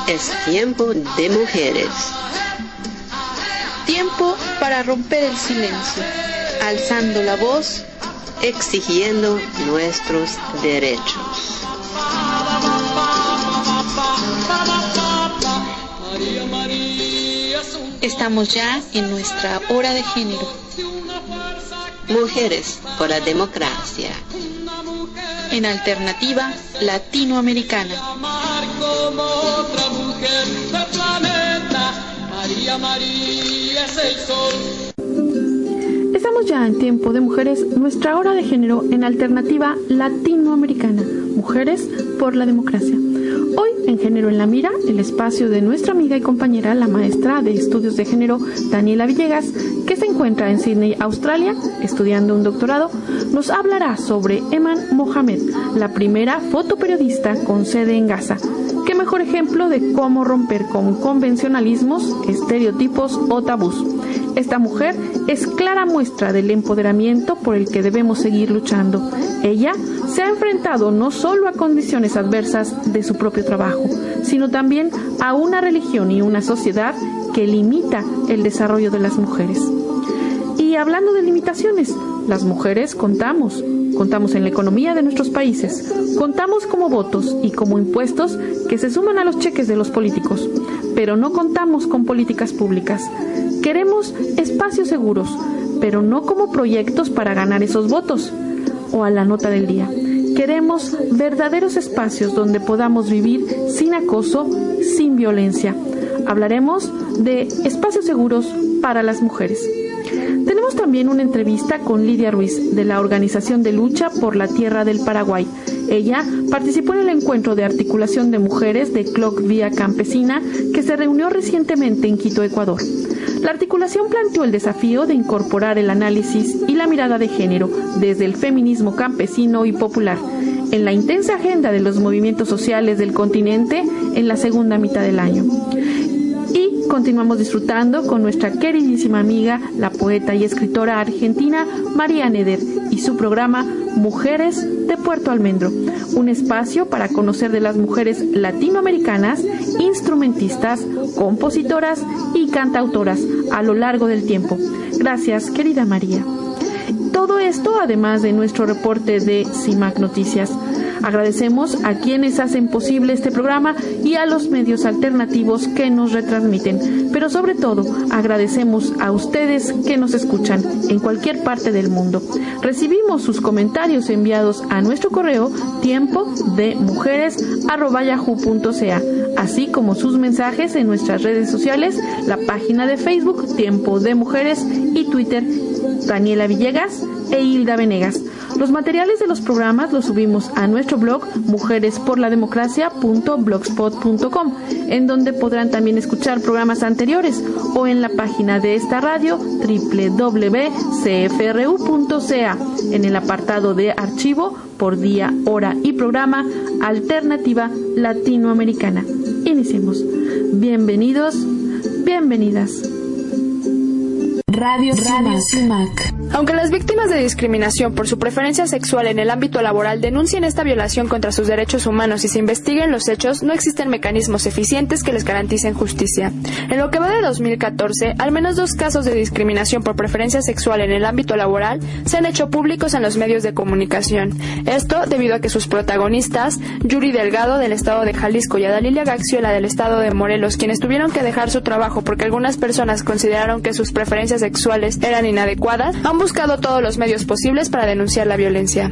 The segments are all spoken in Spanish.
Es tiempo de mujeres. Tiempo para romper el silencio, alzando la voz, exigiendo nuestros derechos. Estamos ya en nuestra hora de género. Mujeres por la democracia. En alternativa latinoamericana. Estamos ya en tiempo de mujeres, nuestra hora de género en alternativa latinoamericana. Mujeres por la democracia. Hoy en Género en la Mira, el espacio de nuestra amiga y compañera, la maestra de estudios de género, Daniela Villegas, que se encuentra en Sydney, Australia, estudiando un doctorado, nos hablará sobre Eman Mohamed, la primera fotoperiodista con sede en Gaza. Qué mejor ejemplo de cómo romper con convencionalismos, estereotipos o tabús. Esta mujer es clara muestra del empoderamiento por el que debemos seguir luchando. Ella se ha enfrentado no solo a condiciones adversas de su propio trabajo, sino también a una religión y una sociedad que limita el desarrollo de las mujeres. Y hablando de limitaciones, las mujeres contamos en la economía de nuestros países, contamos como votos y como impuestos que se suman a los cheques de los políticos, pero no contamos con políticas públicas. Queremos espacios seguros, pero no como proyectos para ganar esos votos o a la nota del día. Queremos verdaderos espacios donde podamos vivir sin acoso, sin violencia. Hablaremos de espacios seguros para las mujeres. Tenemos también una entrevista con Lidia Ruiz, de la Organización de Lucha por la Tierra del Paraguay. Ella participó en el encuentro de articulación de mujeres de CLOC Vía Campesina que se reunió recientemente en Quito, Ecuador. La articulación planteó el desafío de incorporar el análisis y la mirada de género desde el feminismo campesino y popular en la intensa agenda de los movimientos sociales del continente en la segunda mitad del año. Y continuamos disfrutando con nuestra queridísima amiga, la poeta y escritora argentina María Neder y su programa Mujeres de Puerto Almendro, un espacio para conocer de las mujeres latinoamericanas, instrumentistas, compositoras y cantautoras a lo largo del tiempo. Gracias, querida María. Todo esto además de nuestro reporte de CIMAC Noticias. Agradecemos a quienes hacen posible este programa y a los medios alternativos que nos retransmiten, pero sobre todo agradecemos a ustedes que nos escuchan en cualquier parte del mundo. Recibimos sus comentarios enviados a nuestro correo tiempodemujeres@yahoo.ca, así como sus mensajes en nuestras redes sociales, la página de Facebook Tiempo de Mujeres y Twitter Daniela Villegas e Hilda Venegas. Los materiales de los programas los subimos a nuestro blog mujeresporlademocracia.blogspot.com, en donde podrán también escuchar programas anteriores, o en la página de esta radio www.cfru.ca, en el apartado de archivo por día, hora y programa Alternativa Latinoamericana. Iniciemos. Bienvenidos, bienvenidas. Radio CIMAC. Aunque las víctimas de discriminación por su preferencia sexual en el ámbito laboral denuncien esta violación contra sus derechos humanos y se investiguen los hechos, no existen mecanismos eficientes que les garanticen justicia. En lo que va de 2014, al menos 2 casos de discriminación por preferencia sexual en el ámbito laboral se han hecho públicos en los medios de comunicación. Esto debido a que sus protagonistas, Yuri Delgado del estado de Jalisco y Adalilia Gaxiola del estado de Morelos, quienes tuvieron que dejar su trabajo porque algunas personas consideraron que sus preferencias sexuales eran inadecuadas, han buscado todos los medios posibles para denunciar la violencia.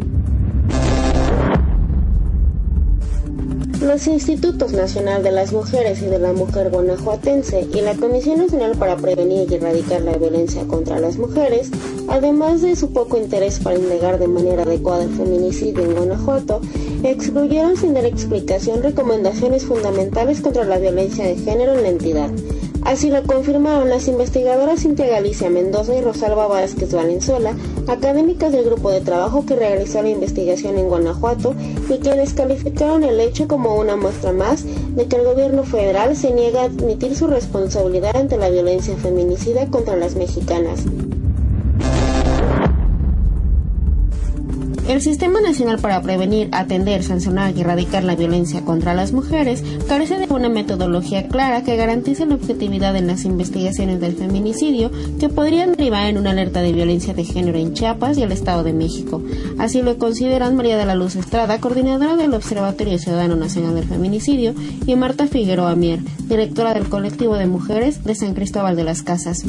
Los Institutos Nacional de las Mujeres y de la Mujer Guanajuatense y la Comisión Nacional para Prevenir y Erradicar la Violencia contra las Mujeres, además de su poco interés para indagar de manera adecuada el feminicidio en Guanajuato, excluyeron sin dar explicación recomendaciones fundamentales contra la violencia de género en la entidad. Así lo confirmaron las investigadoras Cintia Galicia Mendoza y Rosalba Vázquez Valenzuela, académicas del grupo de trabajo que realizó la investigación en Guanajuato y quienes calificaron el hecho como una muestra más de que el gobierno federal se niega a admitir su responsabilidad ante la violencia feminicida contra las mexicanas. El Sistema Nacional para Prevenir, Atender, Sancionar y Erradicar la Violencia contra las Mujeres carece de una metodología clara que garantice la objetividad en las investigaciones del feminicidio que podrían derivar en una alerta de violencia de género en Chiapas y el Estado de México. Así lo consideran María de la Luz Estrada, coordinadora del Observatorio Ciudadano Nacional del Feminicidio, y Marta Figueroa Mier, directora del Colectivo de Mujeres de San Cristóbal de las Casas.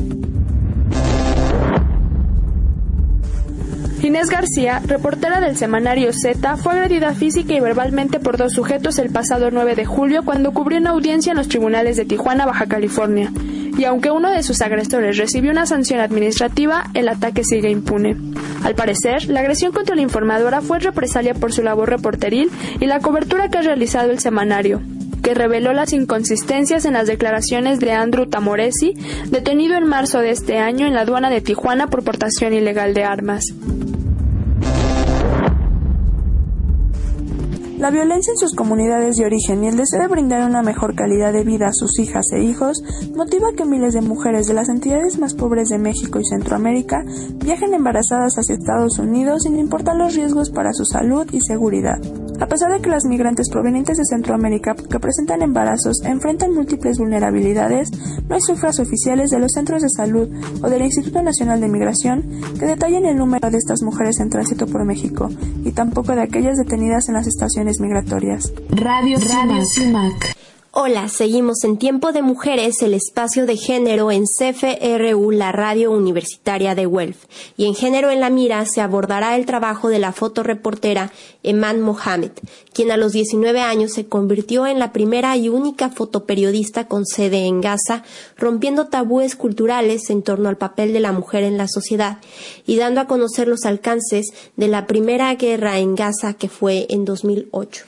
Inés García, reportera del semanario Z, fue agredida física y verbalmente por 2 sujetos el pasado 9 de julio cuando cubrió una audiencia en los tribunales de Tijuana, Baja California. Y aunque uno de sus agresores recibió una sanción administrativa, el ataque sigue impune. Al parecer, la agresión contra la informadora fue represalia por su labor reporteril y la cobertura que ha realizado el semanario, que reveló las inconsistencias en las declaraciones de Andrew Tamoresi, detenido en marzo de este año en la aduana de Tijuana por portación ilegal de armas. La violencia en sus comunidades de origen y el deseo de brindar una mejor calidad de vida a sus hijas e hijos motiva que miles de mujeres de las entidades más pobres de México y Centroamérica viajen embarazadas hacia Estados Unidos sin importar los riesgos para su salud y seguridad. A pesar de que las migrantes provenientes de Centroamérica que presentan embarazos enfrentan múltiples vulnerabilidades, no hay cifras oficiales de los centros de salud o del Instituto Nacional de Migración que detallen el número de estas mujeres en tránsito por México, y tampoco de aquellas detenidas en las estaciones migratorias. Radio CIMAC. Hola, seguimos en Tiempo de Mujeres, el espacio de género en CFRU, la radio universitaria de Guelph. Y en Género en la Mira se abordará el trabajo de la fotoreportera Eman Mohamed, quien a los 19 años se convirtió en la primera y única fotoperiodista con sede en Gaza, rompiendo tabúes culturales en torno al papel de la mujer en la sociedad y dando a conocer los alcances de la primera guerra en Gaza, que fue en 2008.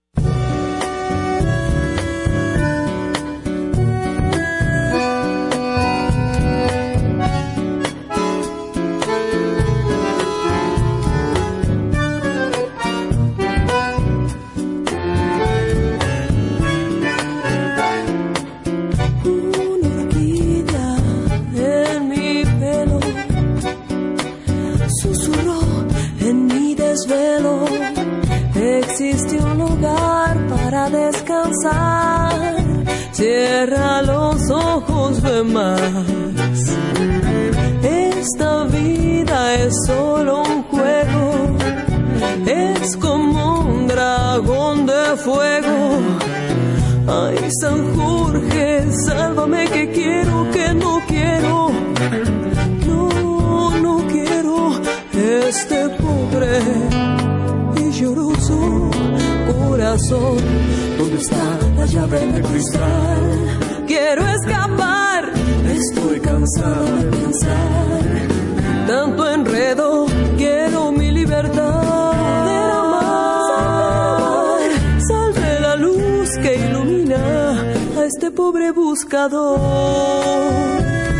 Existe un lugar para descansar. Cierra los ojos, ve más. Esta vida es solo un juego. Es como un dragón de fuego. Ay, San Jorge, sálvame que quiero, que no quiero. No quiero este pobre lloroso corazón. ¿Dónde está la llave de cristal? Quiero escapar, estoy cansado de pensar. Tanto enredo, quiero mi libertad de amar. Salve la luz que ilumina a este pobre buscador.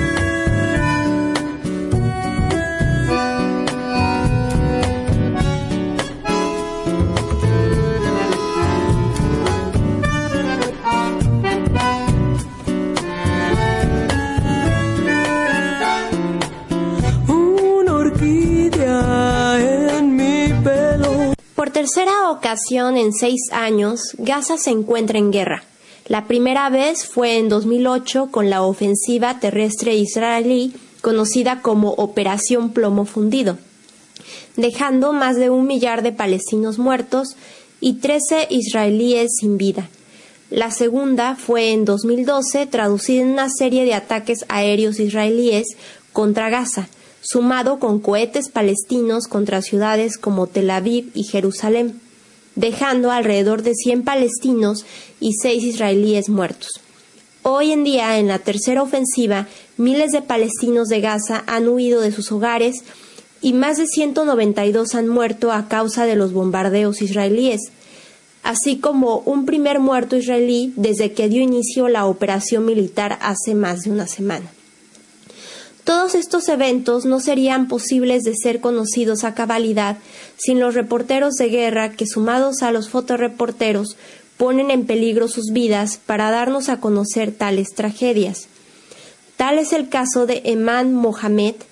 Por tercera ocasión en 6 años, Gaza se encuentra en guerra. La primera vez fue en 2008 con la ofensiva terrestre israelí conocida como Operación Plomo Fundido, dejando más de 1 millar de palestinos muertos y 13 israelíes sin vida. La segunda fue en 2012, traducida en una serie de ataques aéreos israelíes contra Gaza, sumado con cohetes palestinos contra ciudades como Tel Aviv y Jerusalén, dejando alrededor de 100 palestinos y 6 israelíes muertos. Hoy en día, en la tercera ofensiva, miles de palestinos de Gaza han huido de sus hogares y más de 192 han muerto a causa de los bombardeos israelíes, así como un primer muerto israelí desde que dio inicio la operación militar hace más de una semana. Todos estos eventos no serían posibles de ser conocidos a cabalidad sin los reporteros de guerra que, sumados a los fotoreporteros, ponen en peligro sus vidas para darnos a conocer tales tragedias. Tal es el caso de Eman Mohamed,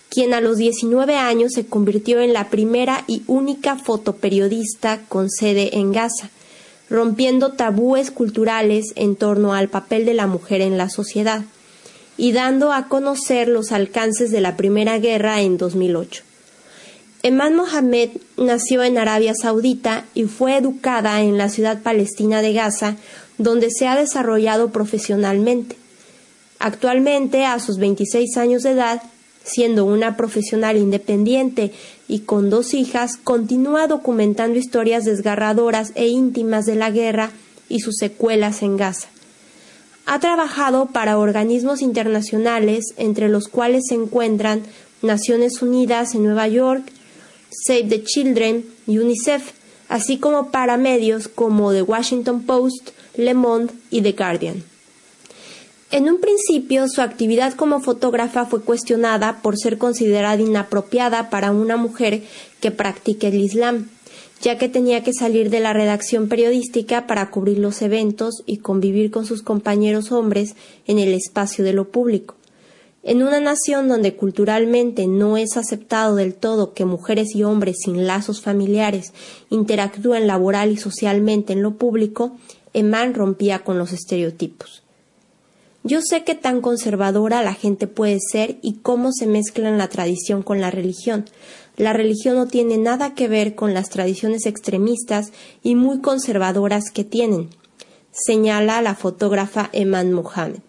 quien a los 19 años se convirtió en la primera y única fotoperiodista con sede en Gaza, rompiendo tabúes culturales en torno al papel de la mujer en la sociedad y dando a conocer los alcances de la Primera Guerra en 2008. Eman Mohamed nació en Arabia Saudita y fue educada en la ciudad palestina de Gaza, donde se ha desarrollado profesionalmente. Actualmente, a sus 26 años de edad, siendo una profesional independiente y con 2 hijas, continúa documentando historias desgarradoras e íntimas de la guerra y sus secuelas en Gaza. Ha trabajado para organismos internacionales, entre los cuales se encuentran Naciones Unidas en Nueva York, Save the Children y UNICEF, así como para medios como The Washington Post, Le Monde y The Guardian. En un principio, su actividad como fotógrafa fue cuestionada por ser considerada inapropiada para una mujer que practique el Islam, ya que tenía que salir de la redacción periodística para cubrir los eventos y convivir con sus compañeros hombres en el espacio de lo público. En una nación donde culturalmente no es aceptado del todo que mujeres y hombres sin lazos familiares interactúen laboral y socialmente en lo público, Eman rompía con los estereotipos. Yo sé qué tan conservadora la gente puede ser y cómo se mezclan la tradición con la religión. La religión no tiene nada que ver con las tradiciones extremistas y muy conservadoras que tienen, señala la fotógrafa Eman Mohamed.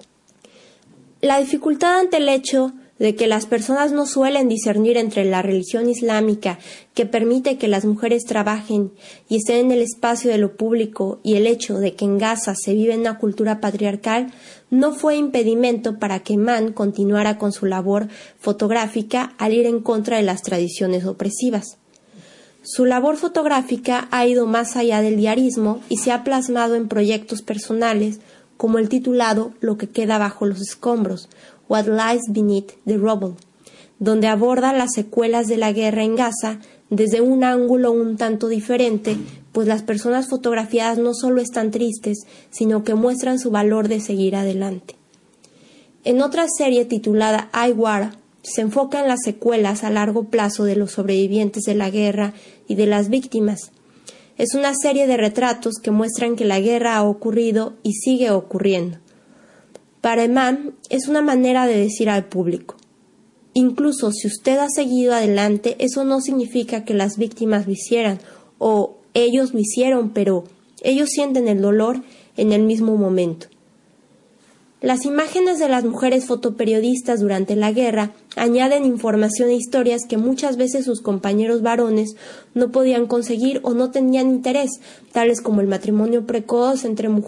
La dificultad ante el hecho de que las personas no suelen discernir entre la religión islámica, que permite que las mujeres trabajen y estén en el espacio de lo público, y el hecho de que en Gaza se vive una cultura patriarcal, no fue impedimento para que Eman continuara con su labor fotográfica al ir en contra de las tradiciones opresivas. Su labor fotográfica ha ido más allá del diarismo y se ha plasmado en proyectos personales, como el titulado Lo que queda bajo los escombros, What Lies Beneath the Rubble, donde aborda las secuelas de la guerra en Gaza desde un ángulo un tanto diferente, pues las personas fotografiadas no solo están tristes, sino que muestran su valor de seguir adelante. En otra serie titulada I War, se enfoca en las secuelas a largo plazo de los sobrevivientes de la guerra y de las víctimas. Es una serie de retratos que muestran que la guerra ha ocurrido y sigue ocurriendo. Para Eman es una manera de decir al público: incluso si usted ha seguido adelante, eso no significa que las víctimas lo hicieran, o ellos lo hicieron, pero ellos sienten el dolor en el mismo momento. Las imágenes de las mujeres fotoperiodistas durante la guerra añaden información e historias que muchas veces sus compañeros varones no podían conseguir o no tenían interés, tales como el matrimonio precoz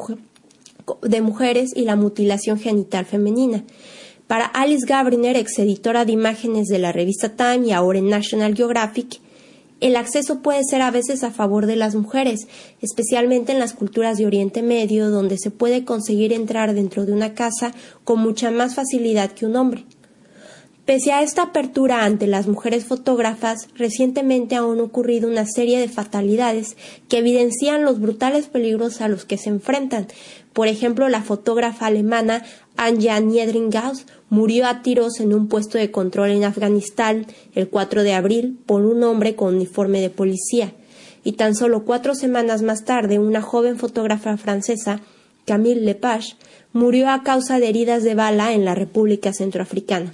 de mujeres y la mutilación genital femenina. Para Alice Gabriner, exeditora de imágenes de la revista Time y ahora en National Geographic, el acceso puede ser a veces a favor de las mujeres, especialmente en las culturas de Oriente Medio, donde se puede conseguir entrar dentro de una casa con mucha más facilidad que un hombre. Pese a esta apertura ante las mujeres fotógrafas, recientemente han ocurrido una serie de fatalidades que evidencian los brutales peligros a los que se enfrentan. Por ejemplo, la fotógrafa alemana Anja Niedringhaus murió a tiros en un puesto de control en Afganistán el 4 de abril por un hombre con uniforme de policía. Y tan solo 4 semanas más tarde, una joven fotógrafa francesa, Camille Lepage, murió a causa de heridas de bala en la República Centroafricana.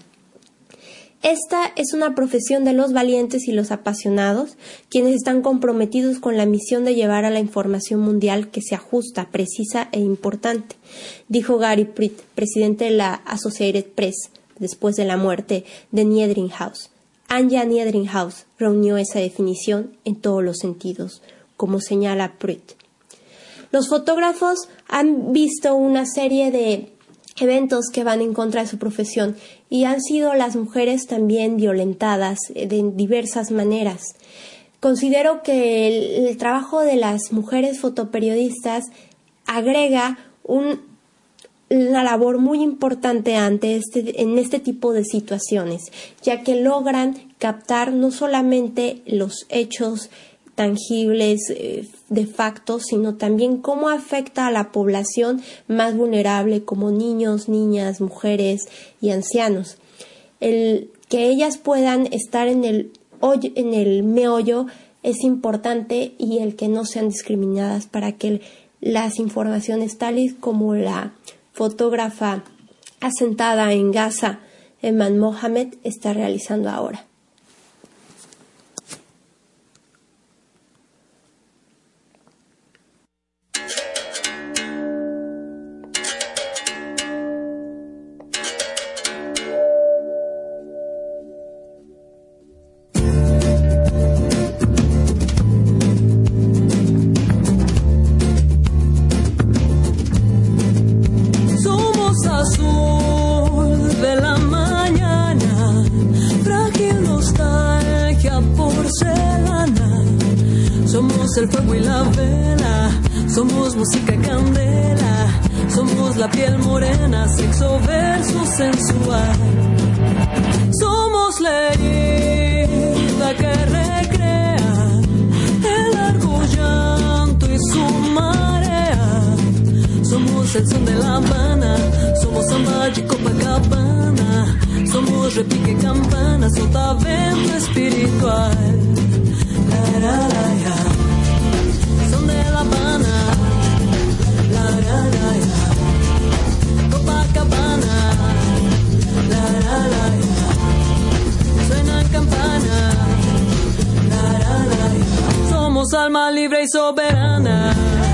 Esta es una profesión de los valientes y los apasionados, quienes están comprometidos con la misión de llevar a la información mundial que sea justa, precisa e importante, dijo Gary Pritt, presidente de la Associated Press, después de la muerte de Niedringhaus. Anja Niedringhaus reunió esa definición en todos los sentidos, como señala Pritt. Los fotógrafos han visto una serie de eventos que van en contra de su profesión y han sido las mujeres también violentadas de diversas maneras. Considero que el trabajo de las mujeres fotoperiodistas agrega una labor muy importante en este tipo de situaciones, ya que logran captar no solamente los hechos tangibles de facto, sino también cómo afecta a la población más vulnerable como niños, niñas, mujeres y ancianos. El que ellas puedan estar en el meollo es importante, y el que no sean discriminadas, para que las informaciones tales como la fotógrafa asentada en Gaza, Eman Mohamed, está realizando ahora. Somos el fuego y la vela, somos música y candela, somos la piel morena, sexo verso sensual. Somos la herida que recrea el largo llanto y su marea. Somos el son de La Habana, somos samba y Copacabana, somos repique campana, sotavento espiritual. La, la, la, ya. Son de La Habana, la, la, la, ya. Copacabana, la, la, la, ya. Suenan campana, la, la, la, ya. Somos alma libre y soberana.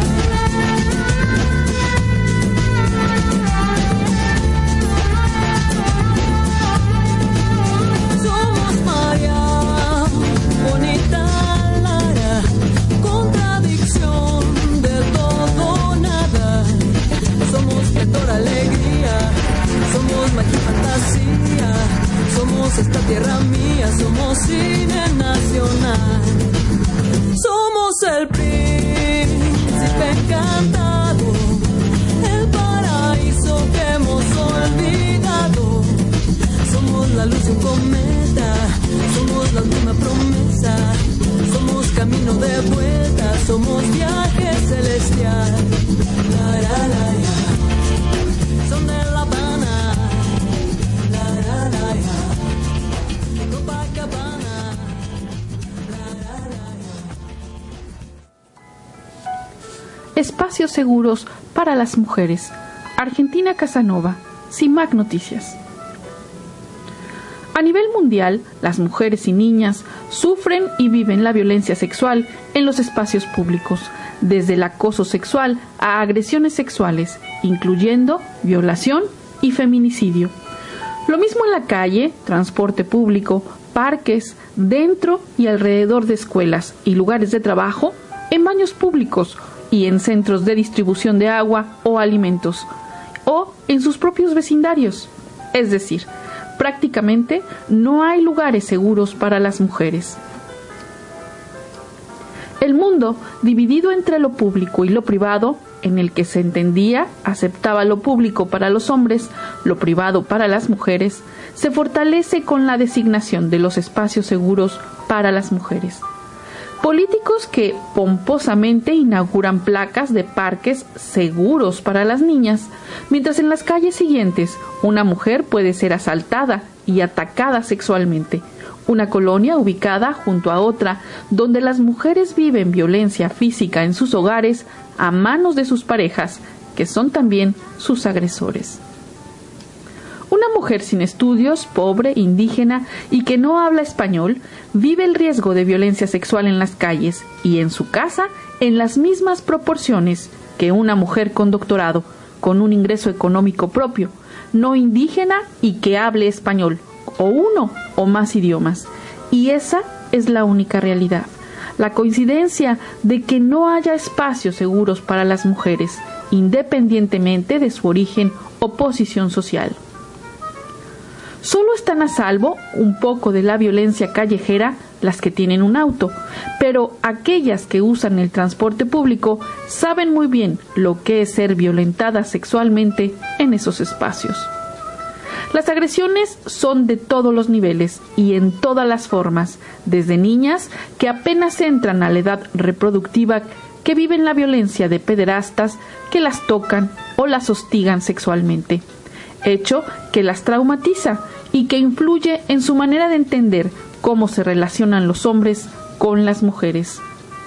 Somos María, bonita Lara, contradicción de todo nada. Somos Héctor alegría, somos magia y fantasía, somos esta tierra mía, somos cine nacional. Somos el príncipe encantado, el paraíso que hemos olvidado. Somos la luz de un cometa, somos la última promesa, somos camino de vuelta, somos viaje celestial. La, la, la, ya. Son de La Habana, la, la, la, ya. Copacabana, la, la, la, ya. Espacios seguros para las mujeres. Argentina Casanova, CIMAC Noticias. A nivel mundial, las mujeres y niñas sufren y viven la violencia sexual en los espacios públicos, desde el acoso sexual a agresiones sexuales, incluyendo violación y feminicidio. Lo mismo en la calle, transporte público, parques, dentro y alrededor de escuelas y lugares de trabajo, en baños públicos y en centros de distribución de agua o alimentos, o en sus propios vecindarios. Es decir, prácticamente no hay lugares seguros para las mujeres. El mundo, dividido entre lo público y lo privado, en el que se entendía, aceptaba lo público para los hombres, lo privado para las mujeres, se fortalece con la designación de los espacios seguros para las mujeres. Políticos que pomposamente inauguran placas de parques seguros para las niñas, mientras en las calles siguientes una mujer puede ser asaltada y atacada sexualmente. Una colonia ubicada junto a otra, donde las mujeres viven violencia física en sus hogares a manos de sus parejas, que son también sus agresores. Una mujer sin estudios, pobre, indígena y que no habla español, vive el riesgo de violencia sexual en las calles y en su casa en las mismas proporciones que una mujer con doctorado, con un ingreso económico propio, no indígena y que hable español, o uno o más idiomas. Y esa es la única realidad, la coincidencia de que no haya espacios seguros para las mujeres, independientemente de su origen o posición social. Solo están a salvo un poco de la violencia callejera las que tienen un auto, pero aquellas que usan el transporte público saben muy bien lo que es ser violentadas sexualmente en esos espacios. Las agresiones son de todos los niveles y en todas las formas, desde niñas que apenas entran a la edad reproductiva, que viven la violencia de pederastas que las tocan o las hostigan sexualmente. hecho que las traumatiza y que influye en su manera de entender cómo se relacionan los hombres con las mujeres.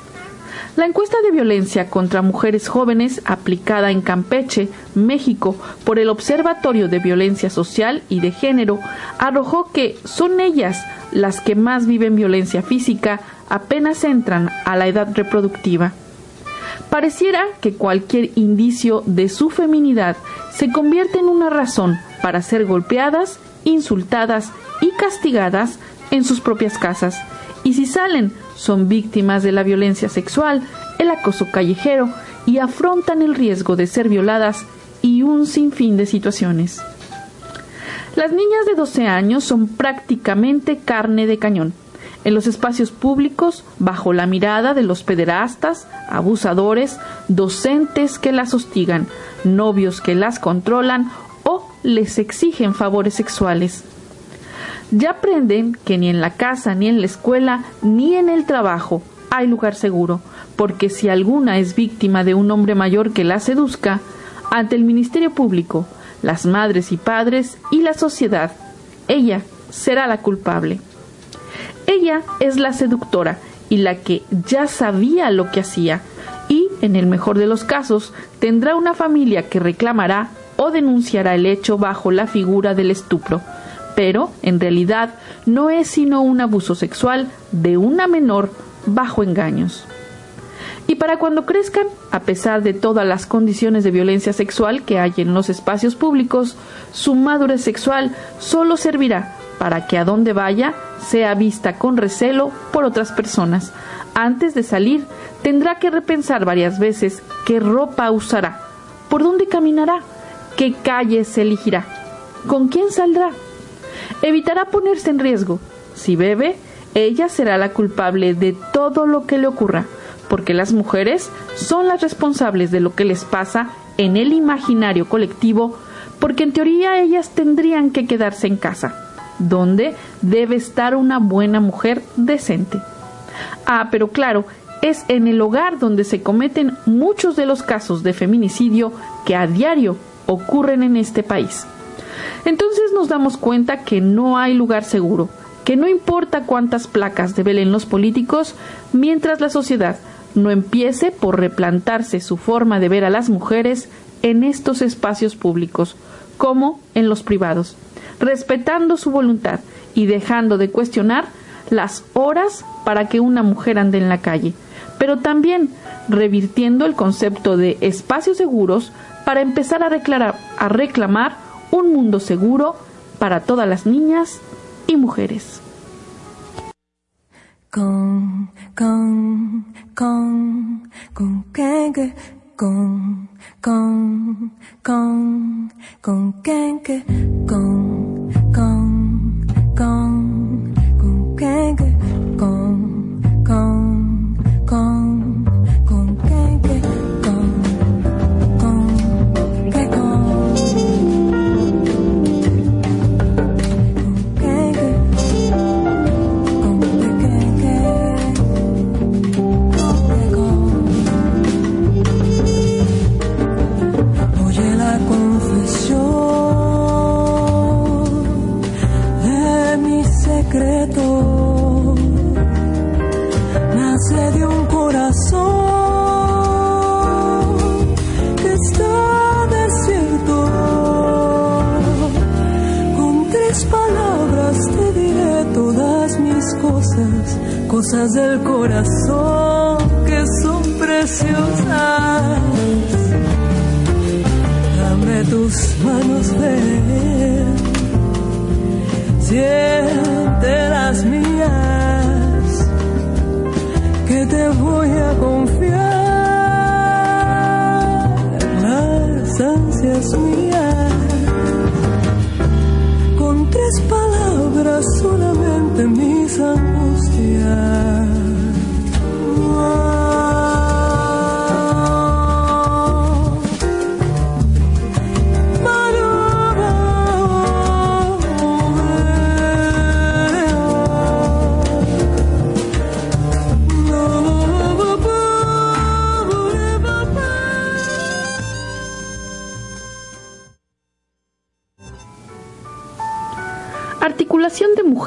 La encuesta de violencia contra mujeres jóvenes aplicada en Campeche, México, por el Observatorio de Violencia Social y de Género, arrojó que son ellas las que más viven violencia física apenas entran a la edad reproductiva. Pareciera que cualquier indicio de su feminidad se convierte en una razón para ser golpeadas, insultadas y castigadas en sus propias casas. Y si salen, son víctimas de la violencia sexual, el acoso callejero y afrontan el riesgo de ser violadas y un sinfín de situaciones. Las niñas de 12 años son prácticamente carne de cañón. En los espacios públicos, bajo la mirada de los pederastas, abusadores, docentes que las hostigan, novios que las controlan o les exigen favores sexuales. Ya aprenden que ni en la casa, ni en la escuela, ni en el trabajo hay lugar seguro, porque si alguna es víctima de un hombre mayor que la seduzca, ante el Ministerio Público, las madres y padres y la sociedad, ella será la culpable. Ella es la seductora y la que ya sabía lo que hacía y, en el mejor de los casos, tendrá una familia que reclamará o denunciará el hecho bajo la figura del estupro. Pero, en realidad, no es sino un abuso sexual de una menor bajo engaños. Y para cuando crezcan, a pesar de todas las condiciones de violencia sexual que hay en los espacios públicos, su madurez sexual solo servirá para que a donde vaya sea vista con recelo por otras personas. Antes de salir, tendrá que repensar varias veces qué ropa usará, por dónde caminará, qué calles elegirá, con quién saldrá. Evitará ponerse en riesgo. Si bebe, ella será la culpable de todo lo que le ocurra, porque las mujeres son las responsables de lo que les pasa en el imaginario colectivo, porque en teoría ellas tendrían que quedarse en casa, donde debe estar una buena mujer decente. Pero claro, es en el hogar donde se cometen muchos de los casos de feminicidio que a diario ocurren en este país. Entonces nos damos cuenta que no hay lugar seguro, que no importa cuántas placas develen los políticos, mientras la sociedad no empiece por replantarse su forma de ver a las mujeres en estos espacios públicos, como en los privados, respetando su voluntad y dejando de cuestionar las horas para que una mujer ande en la calle, pero también revirtiendo el concepto de espacios seguros para empezar a reclamar un mundo seguro para todas las niñas y mujeres. Cosas del corazón que son preciosas. Dame tus manos, ven, siente las mías, que te voy a confiar las ansias mías. Con 3 palabras solamente mis angustias.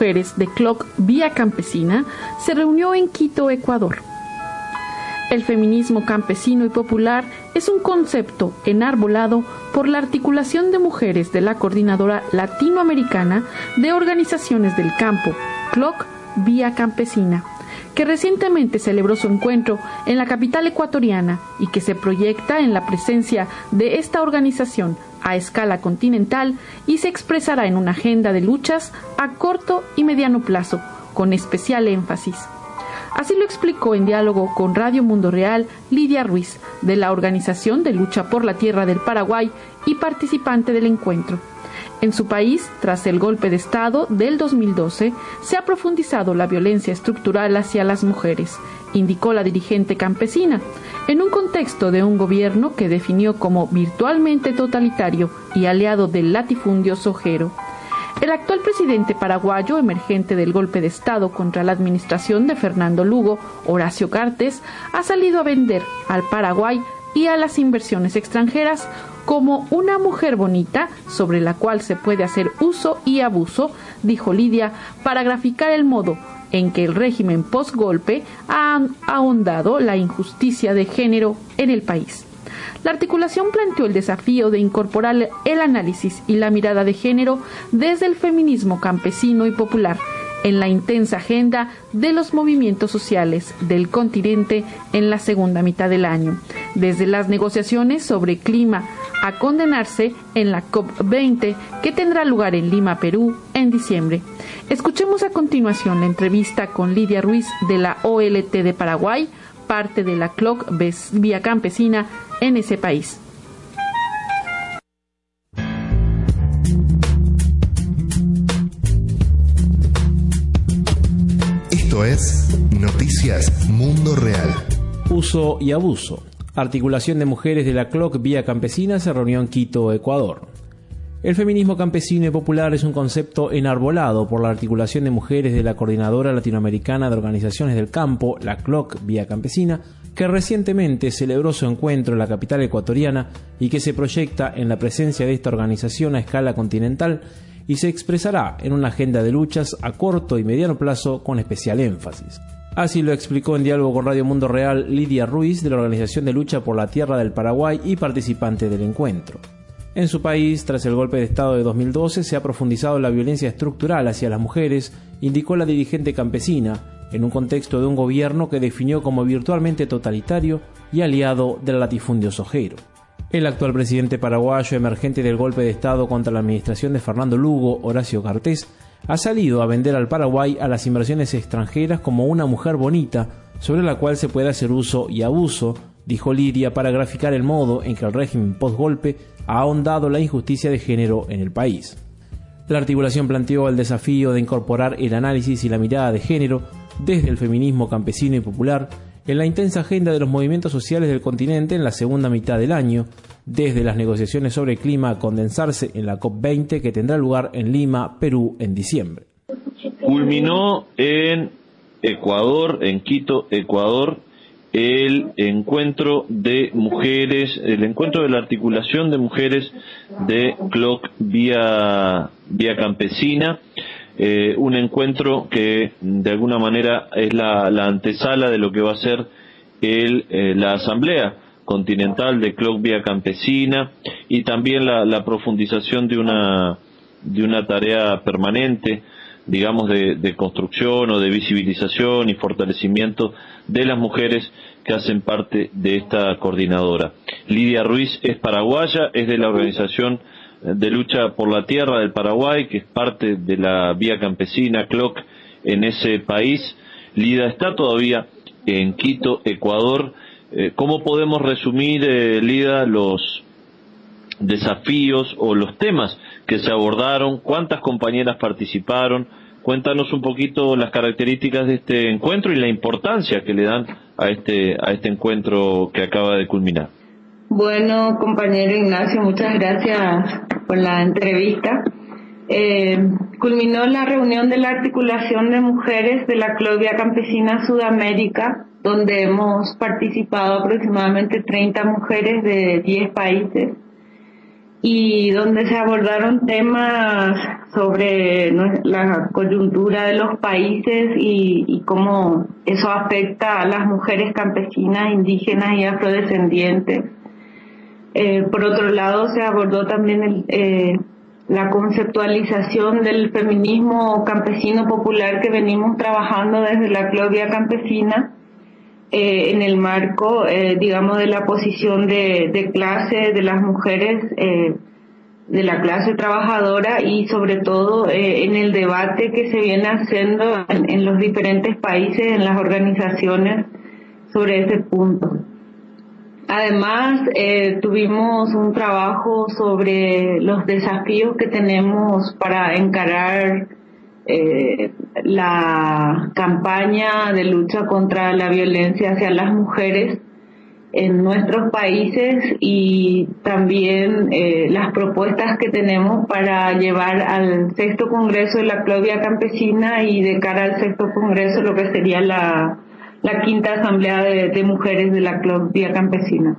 mujeres de CLOC Vía Campesina se reunió en Quito, Ecuador. El feminismo campesino y popular es un concepto enarbolado por la articulación de mujeres de la Coordinadora Latinoamericana de Organizaciones del Campo, CLOC Vía Campesina, que recientemente celebró su encuentro en la capital ecuatoriana y que se proyecta en la presencia de esta organización a escala continental y se expresará en una agenda de luchas a corto y mediano plazo, con especial énfasis. Así lo explicó en diálogo con Radio Mundo Real Lidia Ruiz, de la Organización de Lucha por la Tierra del Paraguay y participante del encuentro. En su país, tras el golpe de Estado del 2012, se ha profundizado la violencia estructural hacia las mujeres, indicó la dirigente campesina, en un contexto de un gobierno que definió como virtualmente totalitario y aliado del latifundio sojero. El actual presidente paraguayo emergente del golpe de Estado contra la administración de Fernando Lugo, Horacio Cartes, ha salido a vender al Paraguay y a las inversiones extranjeras como una mujer bonita sobre la cual se puede hacer uso y abuso, dijo Lidia, para graficar el modo en que el régimen post-golpe ha ahondado la injusticia de género en el país. La articulación planteó el desafío de incorporar el análisis y la mirada de género desde el feminismo campesino y popular en la intensa agenda de los movimientos sociales del continente en la segunda mitad del año, desde las negociaciones sobre clima a condenarse en la COP20 que tendrá lugar en Lima, Perú, en diciembre. Escuchemos a continuación la entrevista con Lidia Ruiz de la OLT de Paraguay, parte de la CLOC Vía Campesina en ese país. Esto es Noticias Mundo Real. Uso y abuso. Articulación de mujeres de la CLOC Vía Campesina se reunió en Quito, Ecuador. El feminismo campesino y popular es un concepto enarbolado por la articulación de mujeres de la Coordinadora Latinoamericana de Organizaciones del Campo, la CLOC Vía Campesina, que recientemente celebró su encuentro en la capital ecuatoriana y que se proyecta en la presencia de esta organización a escala continental y se expresará en una agenda de luchas a corto y mediano plazo con especial énfasis. Así lo explicó en diálogo con Radio Mundo Real Lidia Ruiz, de la Organización de Lucha por la Tierra del Paraguay y participante del encuentro. En su país, tras el golpe de Estado de 2012, se ha profundizado la violencia estructural hacia las mujeres, indicó la dirigente campesina, en un contexto de un gobierno que definió como virtualmente totalitario y aliado del latifundio sojero. El actual presidente paraguayo emergente del golpe de Estado contra la administración de Fernando Lugo, Horacio Cartes, ha salido a vender al Paraguay a las inversiones extranjeras como una mujer bonita, sobre la cual se puede hacer uso y abuso, dijo Lidia, para graficar el modo en que el régimen postgolpe ha ahondado la injusticia de género en el país. La articulación planteó el desafío de incorporar el análisis y la mirada de género desde el feminismo campesino y popular en la intensa agenda de los movimientos sociales del continente en la segunda mitad del año, desde las negociaciones sobre clima a condensarse en la COP20 que tendrá lugar en Lima, Perú, en diciembre. Culminó en Ecuador, en Quito, Ecuador, el encuentro de mujeres, el encuentro de la articulación de mujeres de CLOC Vía Campesina, un encuentro que de alguna manera es la antesala de lo que va a ser la asamblea continental de CLOC Vía Campesina y también la profundización de una tarea permanente, digamos, de construcción o de visibilización y fortalecimiento de las mujeres que hacen parte de esta coordinadora. Lidia Ruiz es paraguaya, es de la Organización de Lucha por la Tierra del Paraguay, que es parte de la Vía Campesina, CLOC, en ese país. Lidia está todavía en Quito, Ecuador. ¿Cómo podemos resumir, Lidia, los desafíos o los temas que se abordaron? ¿Cuántas compañeras participaron? Cuéntanos un poquito las características de este encuentro y la importancia que le dan a este encuentro que acaba de culminar. Bueno, compañero Ignacio, muchas gracias por la entrevista. Culminó la reunión de la articulación de mujeres de la CLOC Vía Campesina Sudamérica, donde hemos participado aproximadamente 30 mujeres de 10 países. y donde se abordaron temas sobre la coyuntura de los países y cómo eso afecta a las mujeres campesinas, indígenas y afrodescendientes. Por otro lado, se abordó también la conceptualización del feminismo campesino popular que venimos trabajando desde la Club Vía Campesina, en el marco, digamos, de la posición de clase de las mujeres, de la clase trabajadora, y sobre todo en el debate que se viene haciendo en los diferentes países, en las organizaciones, sobre ese punto. Además, tuvimos un trabajo sobre los desafíos que tenemos para encarar la campaña de lucha contra la violencia hacia las mujeres en nuestros países, y también las propuestas que tenemos para llevar al 6º Congreso de la Club Vía Campesina, y de cara al 6º Congreso lo que sería la 5ª Asamblea de Mujeres de la Club Vía Campesina.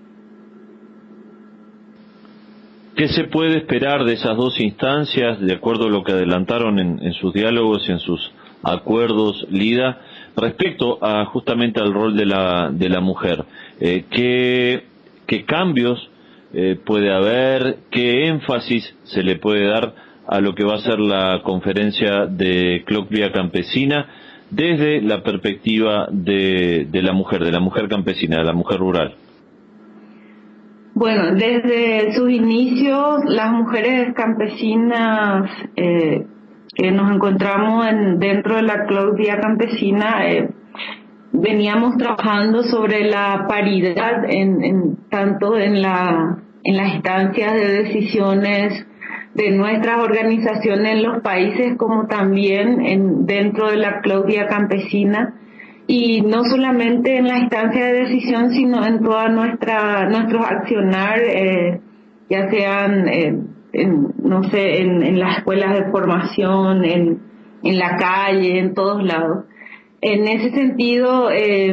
¿Qué se puede esperar de esas dos instancias, de acuerdo a lo que adelantaron en sus diálogos y en sus acuerdos, Lida, respecto a justamente al rol de la mujer? ¿Qué cambios puede haber? ¿Qué énfasis se le puede dar a lo que va a ser la conferencia de Club Vía Campesina desde la perspectiva de la mujer campesina, de la mujer rural? Bueno, desde sus inicios, las mujeres campesinas que nos encontramos dentro de la Club Vía Campesina, veníamos trabajando sobre la paridad tanto en las instancias de decisiones de nuestras organizaciones en los países, como también dentro de la Club Vía Campesina, y no solamente en la instancia de decisión, sino en toda nuestros accionar, ya sean en las escuelas de formación, en la calle, en todos lados. En ese sentido,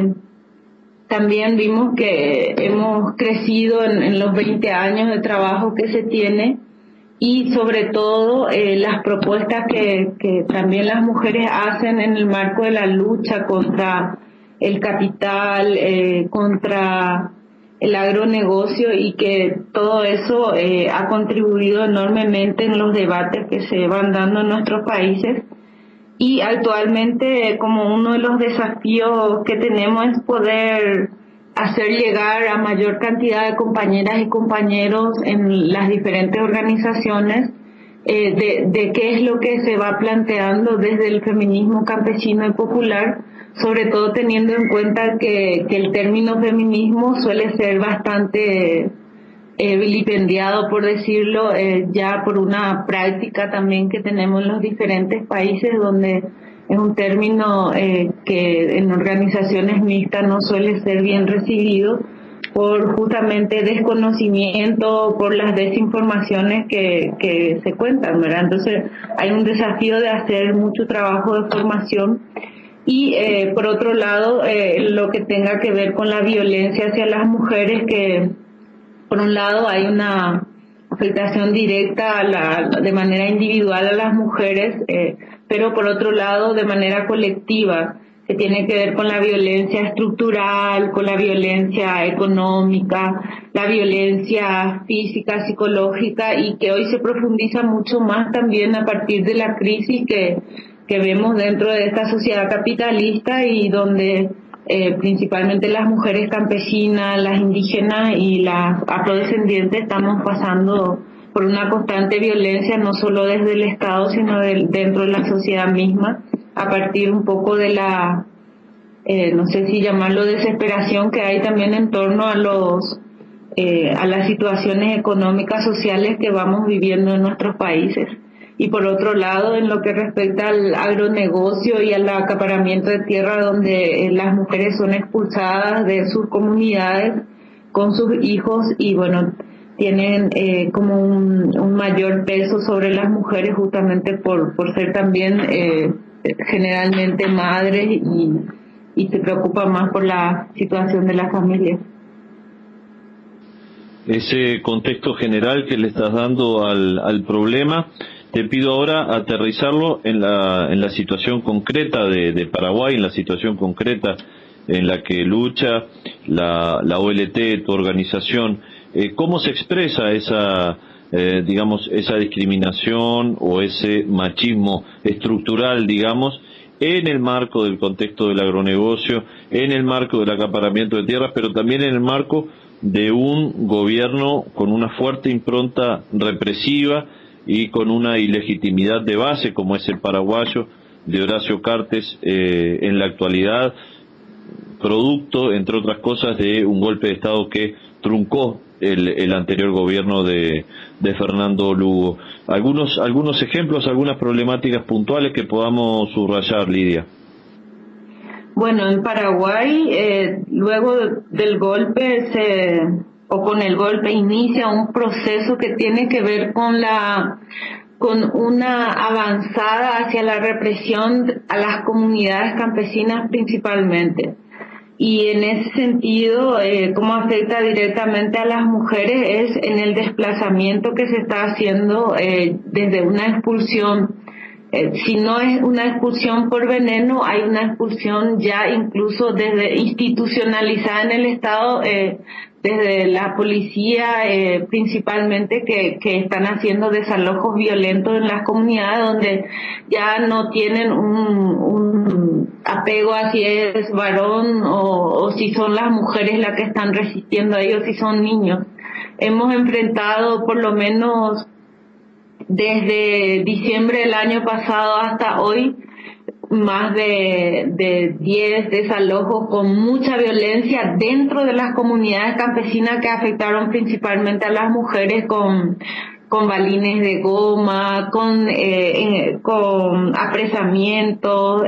también vimos que hemos crecido en los 20 años de trabajo que se tiene, y sobre todo las propuestas que también las mujeres hacen en el marco de la lucha contra el capital, contra el agronegocio, y que todo eso ha contribuido enormemente en los debates que se van dando en nuestros países. Y actualmente, como uno de los desafíos que tenemos es poder hacer llegar a mayor cantidad de compañeras y compañeros en las diferentes organizaciones de qué es lo que se va planteando desde el feminismo campesino y popular, sobre todo teniendo en cuenta que el término feminismo suele ser bastante vilipendiado, por decirlo, ya por una práctica también que tenemos en los diferentes países, donde es un término que en organizaciones mixtas no suele ser bien recibido por justamente desconocimiento, por las desinformaciones que se cuentan, ¿verdad? Entonces hay un desafío de hacer mucho trabajo de formación, y por otro lado lo que tenga que ver con la violencia hacia las mujeres, que por un lado hay una afectación directa de manera individual a las mujeres, pero por otro lado de manera colectiva, que tiene que ver con la violencia estructural, con la violencia económica, la violencia física, psicológica, y que hoy se profundiza mucho más también a partir de la crisis que vemos dentro de esta sociedad capitalista, y donde principalmente las mujeres campesinas, las indígenas y las afrodescendientes estamos pasando por una constante violencia, no solo desde el Estado, sino dentro de la sociedad misma, a partir un poco de la, no sé si llamarlo desesperación, que hay también en torno a las situaciones económicas, sociales que vamos viviendo en nuestros países. Y por otro lado, en lo que respecta al agronegocio y al acaparamiento de tierra, donde las mujeres son expulsadas de sus comunidades con sus hijos, y bueno, tienen como un mayor peso sobre las mujeres, justamente por ser también generalmente madres, y se preocupa más por la situación de la familia. ese contexto general que le estás dando al problema. Te pido ahora aterrizarlo en la situación concreta de Paraguay, en la situación concreta en la que lucha la OLT, tu organización. ¿Cómo se expresa esa discriminación o ese machismo estructural, digamos, en el marco del contexto del agronegocio, en el marco del acaparamiento de tierras, pero también en el marco de un gobierno con una fuerte impronta represiva y con una ilegitimidad de base como es el paraguayo de Horacio Cartes en la actualidad, producto, entre otras cosas, de un golpe de Estado que truncó el anterior gobierno de Fernando Lugo? Algunos ejemplos, algunas problemáticas puntuales que podamos subrayar, Lidia. Bueno, en Paraguay, luego del golpe con el golpe inicia un proceso que tiene que ver con una avanzada hacia la represión a las comunidades campesinas principalmente. Y en ese sentido, cómo afecta directamente a las mujeres es en el desplazamiento que se está haciendo desde una expulsión. Si no es una expulsión por veneno, hay una expulsión ya incluso desde institucionalizada en el Estado, desde la policía principalmente, que están haciendo desalojos violentos en las comunidades donde ya no tienen un apego a si es varón o si son las mujeres las que están resistiendo a ellos, si son niños. Hemos enfrentado por lo menos desde diciembre del año pasado hasta hoy más de 10 desalojos con mucha violencia dentro de las comunidades campesinas que afectaron principalmente a las mujeres con balines de goma, con apresamientos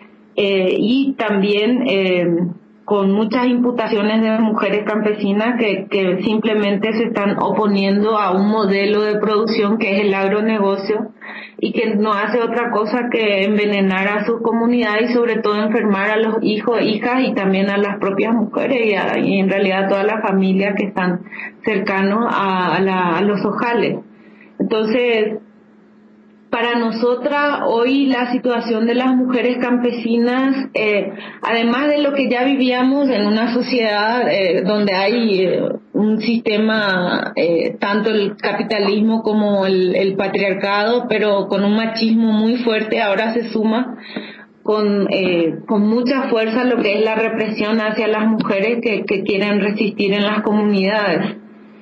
y también con muchas imputaciones de mujeres campesinas que simplemente se están oponiendo a un modelo de producción que es el agronegocio y que no hace otra cosa que envenenar a su comunidad y sobre todo enfermar a los hijos, hijas y también a las propias mujeres y en realidad a todas las familias que están cercanos a los ojales. Entonces, para nosotras hoy la situación de las mujeres campesinas, además de lo que ya vivíamos en una sociedad donde hay un sistema, tanto el capitalismo como el patriarcado, pero con un machismo muy fuerte, ahora se suma con mucha fuerza lo que es la represión hacia las mujeres que quieren resistir en las comunidades.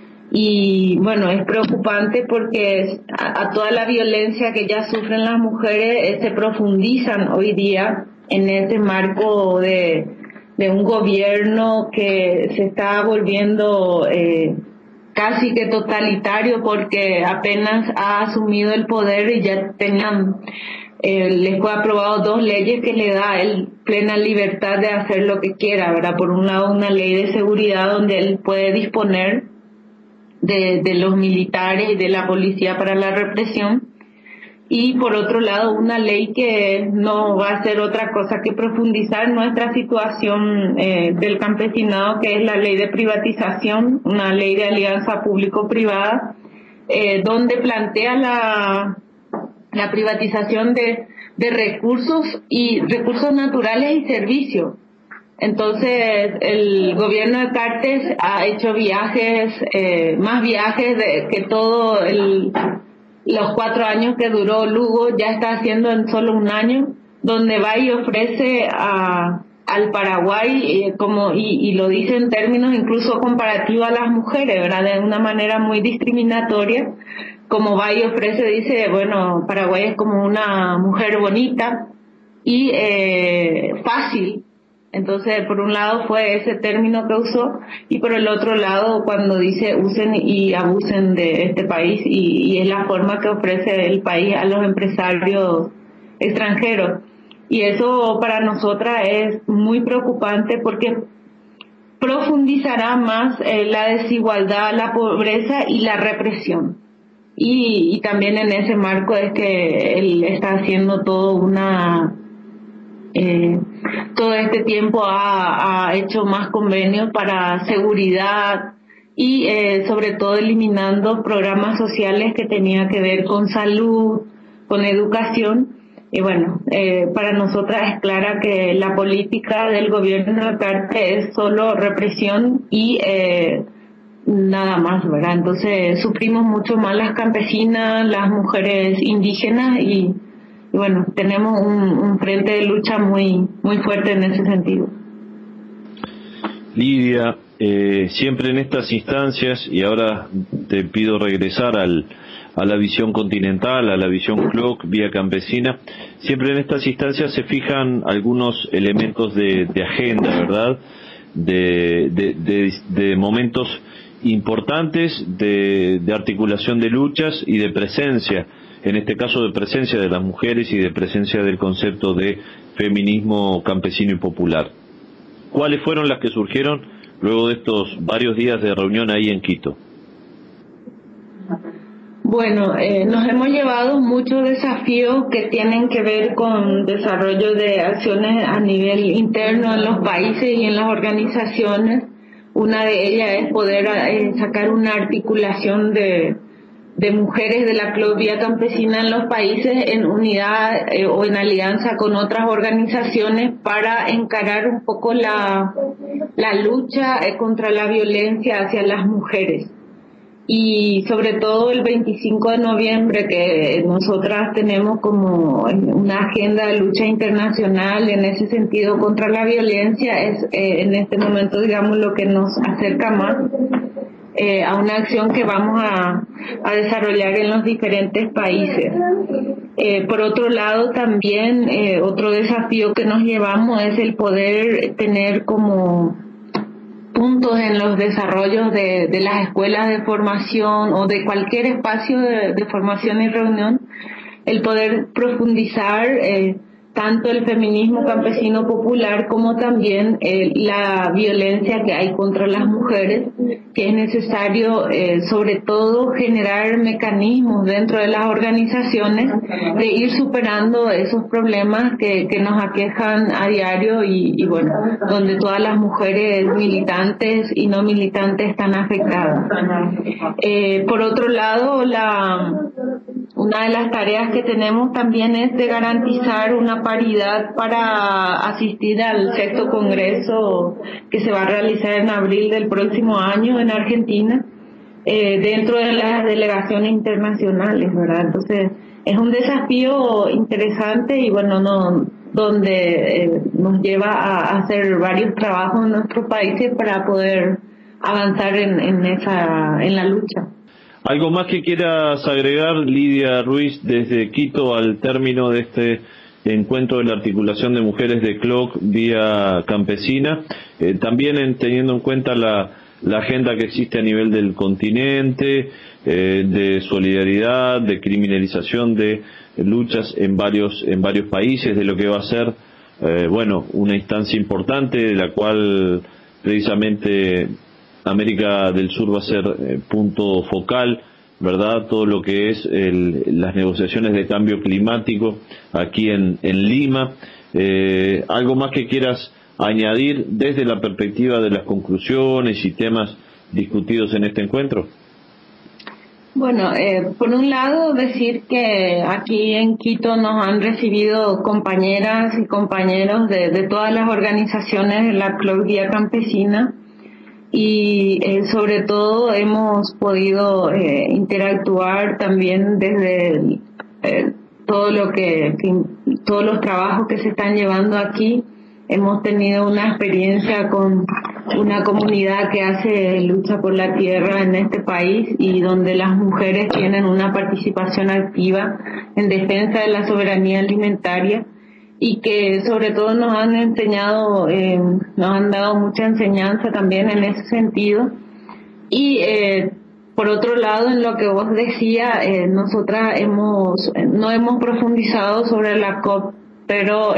Y bueno, es preocupante porque a toda la violencia que ya sufren las mujeres se profundizan hoy día en ese marco de un gobierno que se está volviendo casi que totalitario porque apenas ha asumido el poder y ya tenían les fue aprobado 2 leyes que le da él plena libertad de hacer lo que quiera, ¿verdad? Por un lado, una ley de seguridad donde él puede disponer de los militares y de la policía para la represión, y por otro lado una ley que no va a hacer otra cosa que profundizar nuestra situación del campesinado, que es la ley de privatización, una ley de alianza público-privada, donde plantea la privatización de recursos naturales y servicios. Entonces, el gobierno de Cartes ha hecho viajes, más viajes que todo los 4 años que duró Lugo, ya está haciendo en solo 1 año, donde va y ofrece al Paraguay, y lo dice en términos incluso comparativos a las mujeres, ¿verdad? De una manera muy discriminatoria, como va y ofrece, dice, bueno, Paraguay es como una mujer bonita y fácil. Entonces, por un lado fue ese término que usó, y por el otro lado cuando dice usen y abusen de este país, y es la forma que ofrece el país a los empresarios extranjeros. Y eso para nosotras es muy preocupante porque profundizará más la desigualdad, la pobreza y la represión. Y también en ese marco es que él está haciendo todo este tiempo ha hecho más convenios para seguridad y sobre todo eliminando programas sociales que tenían que ver con salud, con educación. Y bueno, para nosotras es clara que la política del gobierno de Carte es solo represión y nada más, ¿verdad? Entonces sufrimos mucho más las campesinas, las mujeres indígenas y bueno, tenemos un frente de lucha muy fuerte en ese sentido. Lidia, siempre en estas instancias, y ahora te pido regresar a la visión continental, a la visión CLOC, Vía Campesina, siempre en estas instancias se fijan algunos elementos de agenda, ¿verdad? De momentos importantes de articulación de luchas y de presencia, en este caso de presencia de las mujeres y de presencia del concepto de feminismo campesino y popular. ¿Cuáles fueron las que surgieron luego de estos varios días de reunión ahí en Quito? Bueno, nos hemos llevado muchos desafíos que tienen que ver con desarrollo de acciones a nivel interno en los países y en las organizaciones. Una de ellas es poder sacar una articulación de mujeres de la CLOC Vía Campesina en los países en unidad o en alianza con otras organizaciones para encarar un poco la lucha contra la violencia hacia las mujeres. Y sobre todo el 25 de noviembre, que nosotras tenemos como una agenda de lucha internacional en ese sentido contra la violencia, es en este momento, digamos, lo que nos acerca más a una acción que vamos a desarrollar en los diferentes países. Por otro lado, también otro desafío que nos llevamos es el poder tener como puntos en los desarrollos de las escuelas de formación o de cualquier espacio de formación y reunión, el poder profundizar tanto el feminismo campesino popular como también la violencia que hay contra las mujeres, que es necesario sobre todo generar mecanismos dentro de las organizaciones de ir superando esos problemas que nos aquejan a diario y bueno, donde todas las mujeres militantes y no militantes están afectadas. Por otro lado, una de las tareas que tenemos también es de garantizar una paridad para asistir al 6º Congreso que se va a realizar en abril del próximo año en Argentina, dentro de las delegaciones internacionales, ¿verdad? Entonces, es un desafío interesante y bueno, donde nos lleva a hacer varios trabajos en nuestros países para poder avanzar en la lucha. ¿Algo más que quieras agregar, Lidia Ruiz, desde Quito al término de este encuentro de la articulación de mujeres de CLOC Vía Campesina? También teniendo en cuenta la agenda que existe a nivel del continente, de solidaridad, de criminalización de luchas en varios países, de lo que va a ser, una instancia importante de la cual precisamente América del Sur va a ser punto focal, ¿verdad? Todo lo que es las negociaciones de cambio climático aquí en Lima. ¿Algo más que quieras añadir desde la perspectiva de las conclusiones y temas discutidos en este encuentro? Bueno, por un lado decir que aquí en Quito nos han recibido compañeras y compañeros de todas las organizaciones de la CLOC Vía Campesina, y sobre todo hemos podido interactuar también desde todos los trabajos que se están llevando aquí. Hemos tenido una experiencia con una comunidad que hace lucha por la tierra en este país y donde las mujeres tienen una participación activa en defensa de la soberanía alimentaria, y que sobre todo nos han enseñado, nos han dado mucha enseñanza también en ese sentido. Y por otro lado, en lo que vos decías, nosotras no hemos profundizado sobre la COP, pero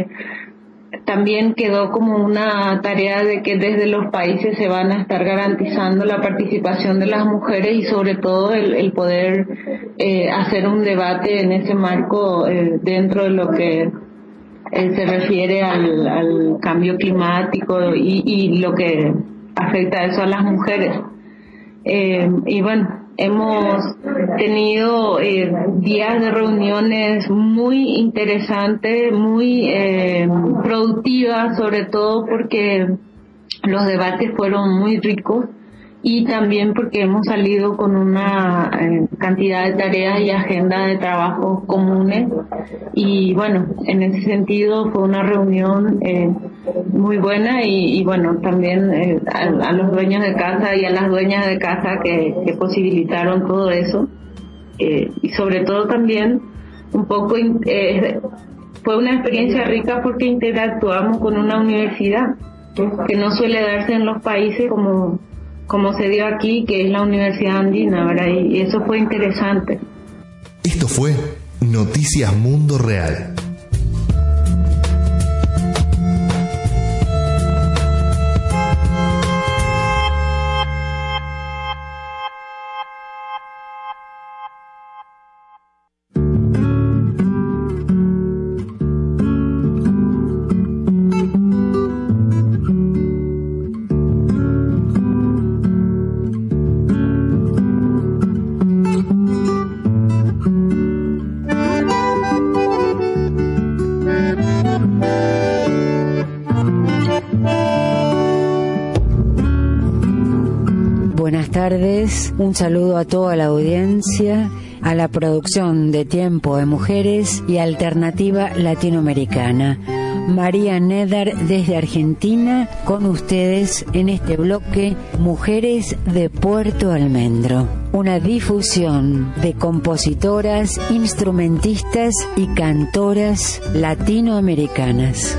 también quedó como una tarea de que desde los países se van a estar garantizando la participación de las mujeres y sobre todo el poder hacer un debate en ese marco dentro de lo que se refiere al cambio climático y lo que afecta eso a las mujeres. Y bueno, hemos tenido días de reuniones muy interesantes, muy productivas, sobre todo porque los debates fueron muy ricos y también porque hemos salido con una cantidad de tareas y agenda de trabajo comunes. Y bueno, en ese sentido fue una reunión muy buena y bueno, también a los dueños de casa y a las dueñas de casa que posibilitaron todo eso. Y sobre todo también un poco fue una experiencia rica porque interactuamos con una universidad que no suele darse en los países como se dio aquí, que es la Universidad Andina, ¿verdad? Y eso fue interesante. Esto fue Noticias Mundo Real. Un saludo a toda la audiencia, a la producción de Tiempo de Mujeres y Alternativa Latinoamericana. María Nedar desde Argentina con ustedes en este bloque Mujeres de Puerto Almendro, una difusión de compositoras, instrumentistas y cantoras latinoamericanas.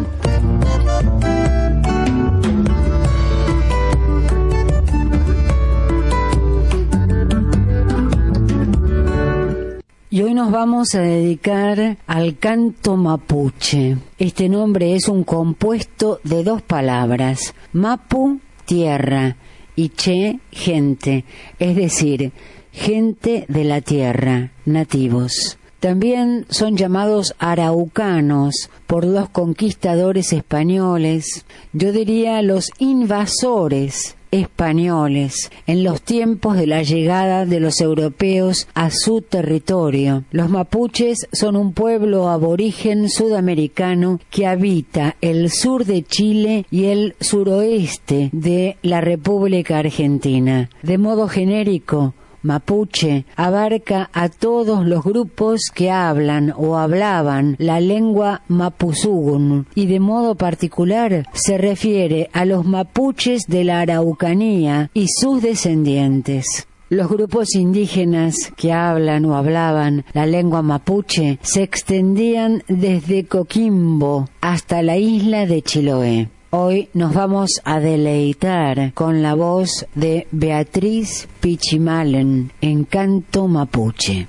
Y hoy nos vamos a dedicar al canto mapuche. Este nombre es un compuesto de dos palabras, mapu, tierra, y che, gente, es decir, gente de la tierra, nativos. También son llamados araucanos por los conquistadores españoles, yo diría los invasores españoles, en los tiempos de la llegada de los europeos a su territorio. Los mapuches son un pueblo aborigen sudamericano que habita el sur de Chile y el suroeste de la República Argentina. De modo genérico, mapuche abarca a todos los grupos que hablan o hablaban la lengua mapuzungún y de modo particular se refiere a los mapuches de la Araucanía y sus descendientes. Los grupos indígenas que hablan o hablaban la lengua mapuche se extendían desde Coquimbo hasta la isla de Chiloé. Hoy nos vamos a deleitar con la voz de Beatriz Pichimalen en canto mapuche.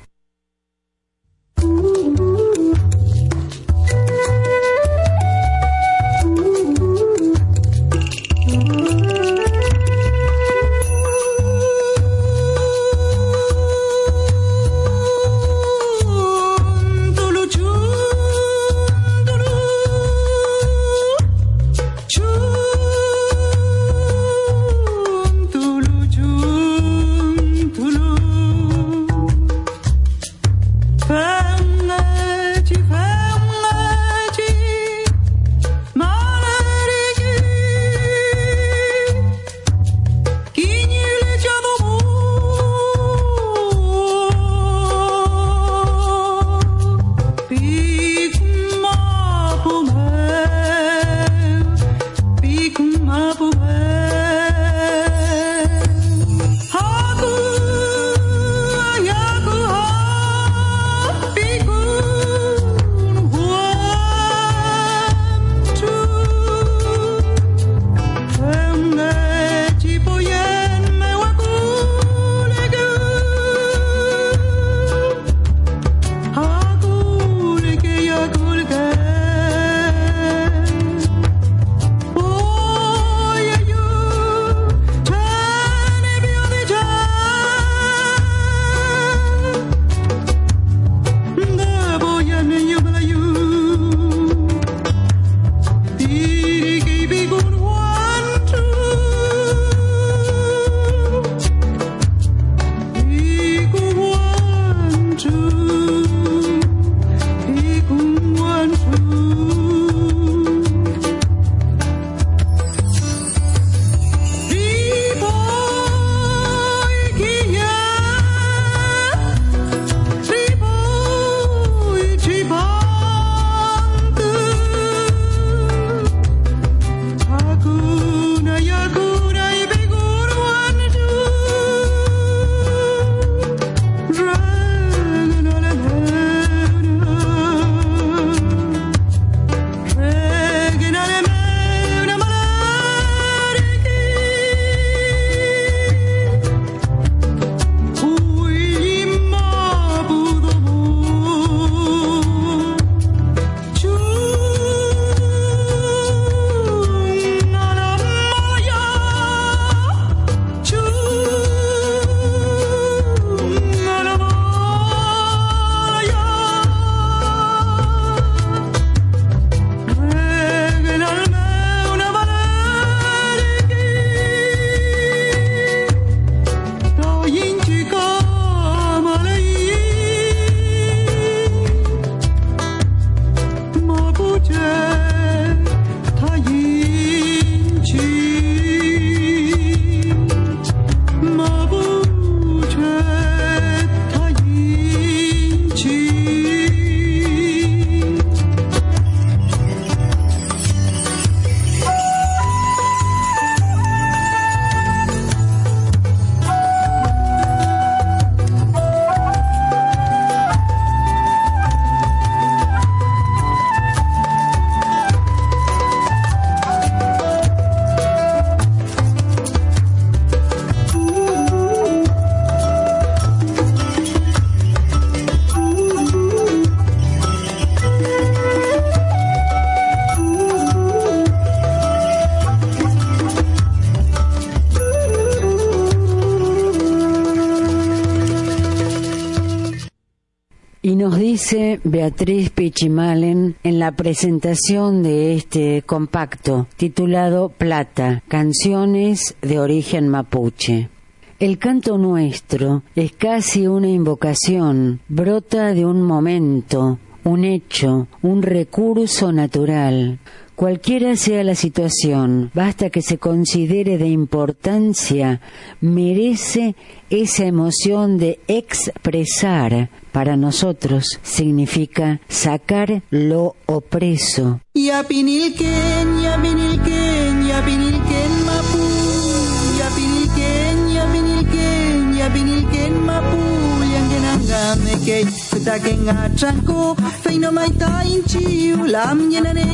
dice Beatriz Pichimalen en la presentación de este compacto titulado Plata, canciones de origen mapuche. El canto nuestro es casi una invocación, brota de un momento, un hecho, un recurso natural. Cualquiera sea la situación, basta que se considere de importancia, merece esa emoción de expresar. Para nosotros significa sacar lo opreso. Yapinilken, yapinilken, yapinilken mapu, yapinilken, yapinilken, yapinilken mapu, yangenangamekei, kutaken atranko, feino maitain chiu, lamyenane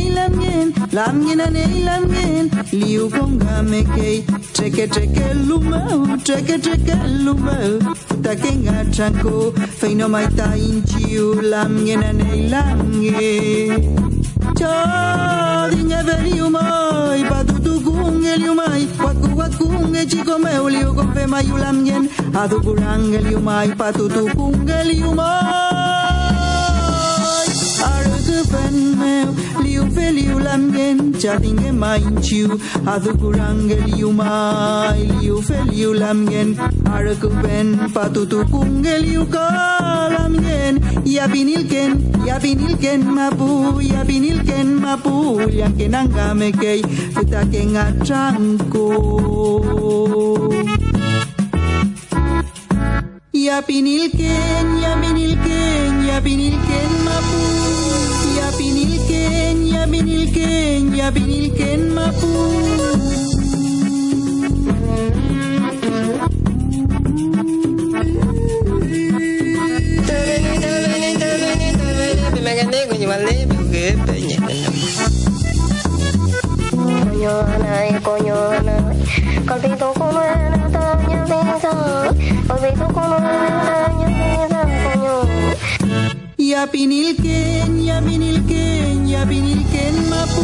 lamyen, liu kongamekei, treke lumau, treke lumau, kutaken atranko, feino maitain chiu, lamyenane Chadinga veriumai, patutukung eliumai, wakung chico liu con fe mayulamien, adukurang eliumai, patutukung eliumai. Arkufen meu, liu fe liulamien, chadinga mainchiu, adukurang eliumai, liu fe liulamien, arkufen patutukung eliukalamien, yapinilken mapu, yankenangamekei, futaken atranko. Yapinilken mapu, yapinilken mapu. Yapinilken mapu,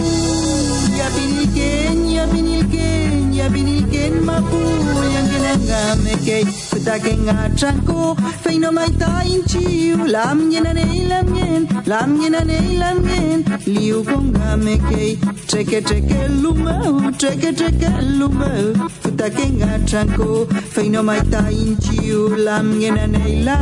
yapinilken mapu, yangenangamekei, kutaken atranko, feino maitain chiu, lamyenane, liu kongamekei, treke lumau, kutaken atranko, feino maitain chiu, lamyenane.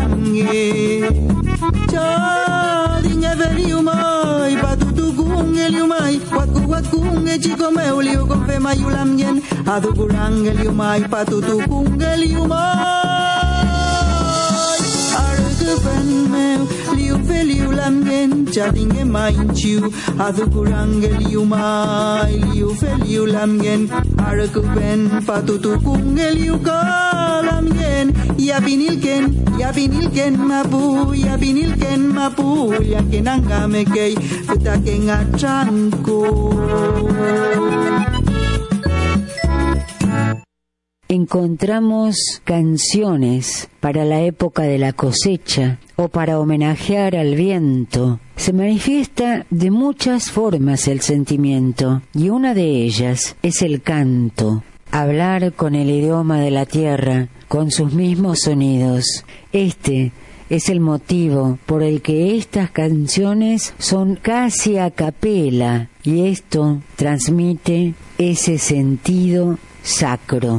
Chadinga veriumai, patutukung eliumai, wakung chico liu con fe mayulamien, adukurang eliumai, patutukung eliumai. Arkufen meu, liu fe liulamien, chadinga mainchiu, adukurang eliumai, liu fe liulamien, arkufen patutukung eliukalamien, yapinilken mapu, yankenangamekei, futaken atranko. Encontramos canciones para la época de la cosecha o para homenajear al viento. Se manifiesta de muchas formas el sentimiento y una de ellas es el canto. Hablar con el idioma de la tierra, con sus mismos sonidos. Este es el motivo por el que estas canciones son casi a capela y esto transmite ese sentido sacro.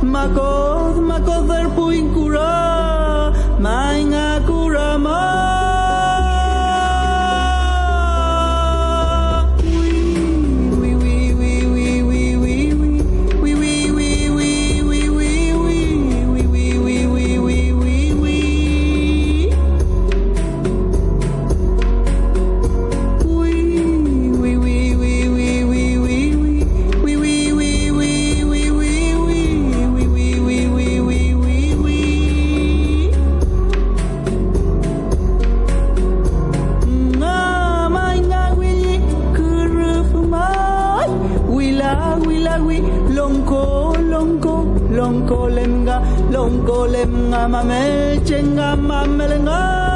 Makoth verpuin kura, mainga kura ma. wi lonko lonko lonko lemga mame chenga mamelenga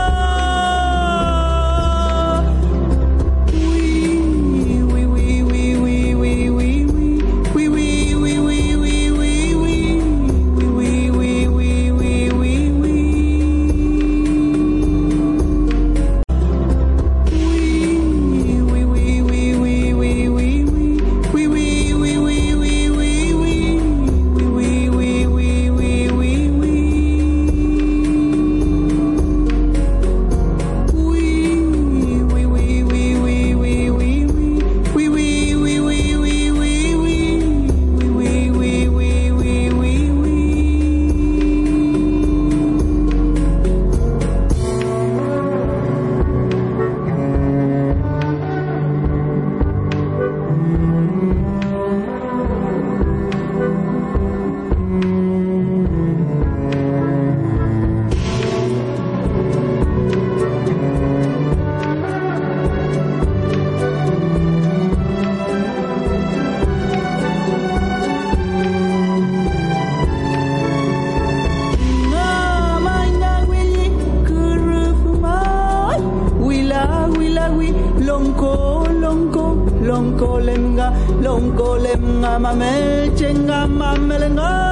lonko lemga mame chenga mamelenga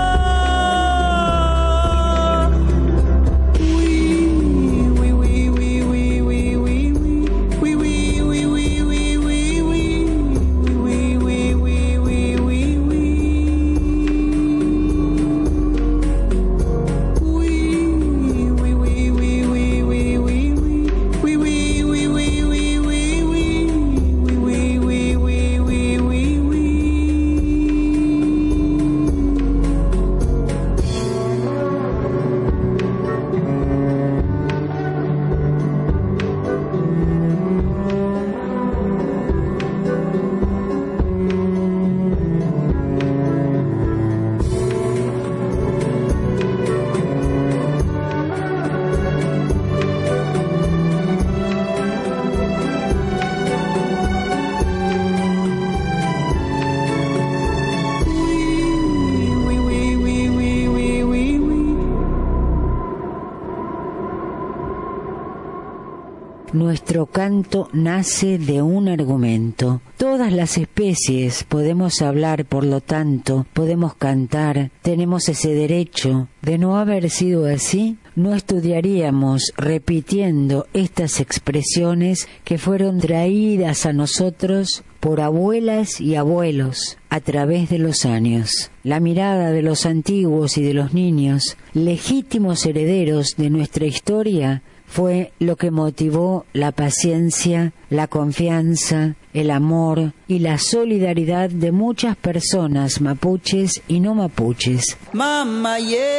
Nuestro canto nace de un argumento. Todas las especies podemos hablar, por lo tanto, podemos cantar, tenemos ese derecho. De no haber sido así, no estudiaríamos repitiendo estas expresiones que fueron traídas a nosotros por abuelas y abuelos a través de los años. La mirada de los antiguos y de los niños, legítimos herederos de nuestra historia, fue lo que motivó la paciencia, la confianza, el amor y la solidaridad de muchas personas mapuches y no mapuches. Mama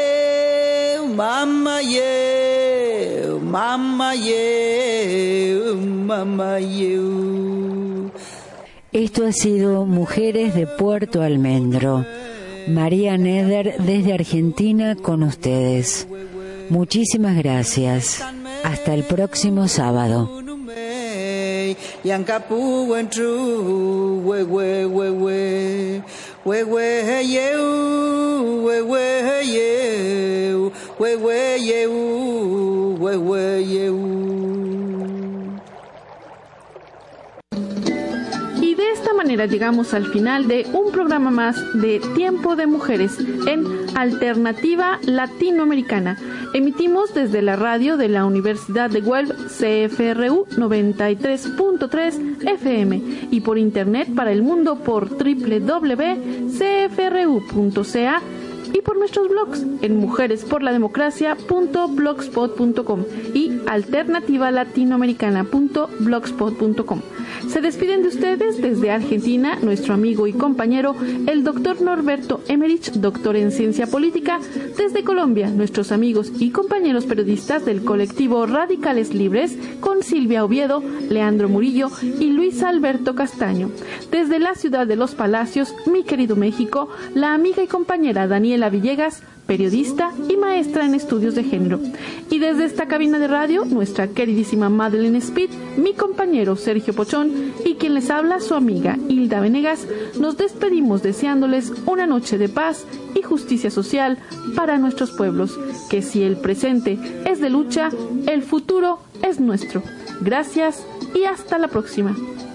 yeah, mama yeah, mama yeah, mama yeah. Esto ha sido Mujeres de Puerto Almendro. María Neder desde Argentina con ustedes. Muchísimas gracias. Hasta el próximo sábado. Y de esta manera llegamos al final de un programa más de Tiempo de Mujeres en Alternativa Latinoamericana. Emitimos desde la radio de la Universidad de Guelph, CFRU 93.3 FM y por internet para el mundo por www.cfru.ca y por nuestros blogs en mujeresporlademocracia.blogspot.com y alternativalatinoamericana.blogspot.com. Se despiden de ustedes desde Argentina nuestro amigo y compañero el doctor Norberto Emmerich, doctor en ciencia política. Desde Colombia nuestros amigos y compañeros periodistas del colectivo Radicales Libres con Silvia Oviedo, Leandro Murillo y Luis Alberto Castaño. Desde la ciudad de Los Palacios, mi querido México, la amiga y compañera Daniela Villegas, periodista y maestra en estudios de género. Y desde esta cabina de radio, nuestra queridísima Madeleine Speed, mi compañero Sergio Pochón y quien les habla, su amiga Hilda Venegas, nos despedimos deseándoles una noche de paz y justicia social para nuestros pueblos, que si el presente es de lucha, el futuro es nuestro. Gracias y hasta la próxima.